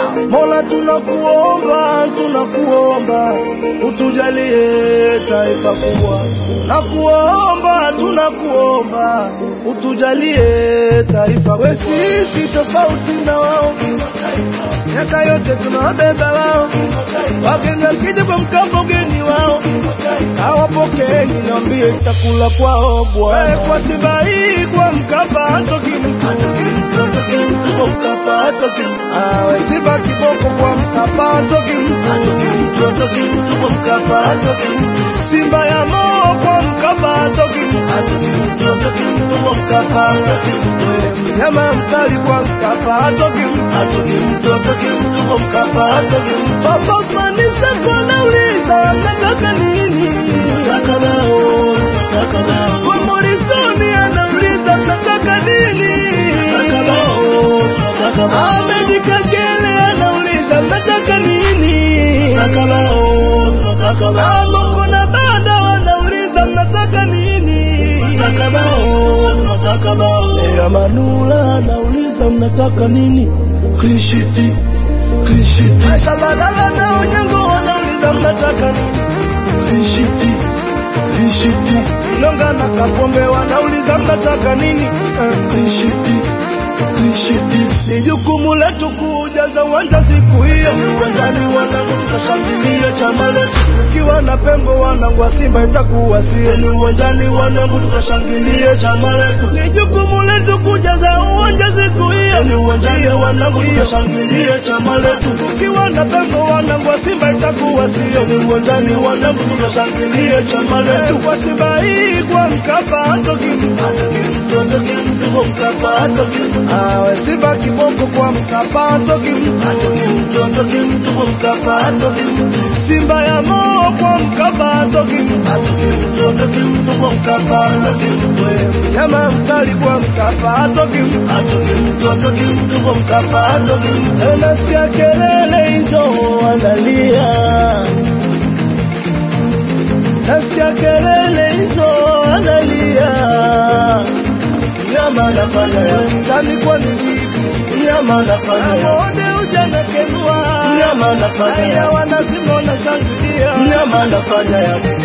Mola tunakuomba, tunakuomba utujalie taifa kubwa. Tunakuomba utujalie taifa kubwa. Sisi tofauti na wao, miaka yote tunawabeba wao. Wageni wakija kwa Mkapa ugeni wao, hawapokeeni, niambie takula kwao bwana. Kwa Simba hii kwa Mkapa hatoki mtu, kwa Mkapa hatoki mtu. Simba kiboko kwa Mkapa hatoki mtu, kwa Mkapa hatoki mtu. Simba ya Mo kwa Mkapa hatoki mtu, kwa Mkapa hatoki mtu. Mnyama mkali kwa Mkapa hatoki mtu, kwa Mkapa hatoki mtu. Papa Manisa kwa nauliza nataka nini? Nataka nao. Kwa Morrison anauliza nataka nini? Nataka nao. Ahmed Kagere anauliza nataka nini? Nataka nao. Moko na Banda wanauliza nataka nini? Nataka nao. Manula anauliza mnataka nini? Clean sheet. Aisha Balala na Onyango wanauliza mnataka nini? Clean sheet. Nonga na Kapombe wanauliza mnataka nini? Clean sheet. Ni jukumu letu kujaza uwanja siku hiyo. Uwanjani wanangu tutashangilia chama letu. Ukiwa na Pembo wanangu wa Simba itakuwa sio. Ni uwanjani wanangu tutashangilia chama letu. Ni jukumu letu kujaza uwanja siku hiyo. Ni uwanjani wanangu tutashangilia chama letu. Ukiwa na Pembo wanangu wa Simba itakuwa sio. Ni uwanjani wanangu tutashangilia chama letu. Kwa Simba hii kwa Mkapa hatoki mtu, kwa Mkapa hatoki mtu. Simba kiboko kwa Mkapa hatoki mtu, kwa Mkapa hatoki mtu. Simba ya Mo kwa Mkapa hatoki mtu, kwa Mkapa hatoki mtu. Mnyama mkali kwa Mkapa hatoki mtu, kwa Mkapa hatoki mtu. Nasikia kelele hizo analia, nasikia kelele hizo analia. Mnyama nafanya ya mtani kwa ni vipi? Mnyama nafanya ya mwone ujana kenua. Mnyama nafanya ya wana Simba na shangilia. Mnyama nafanya ya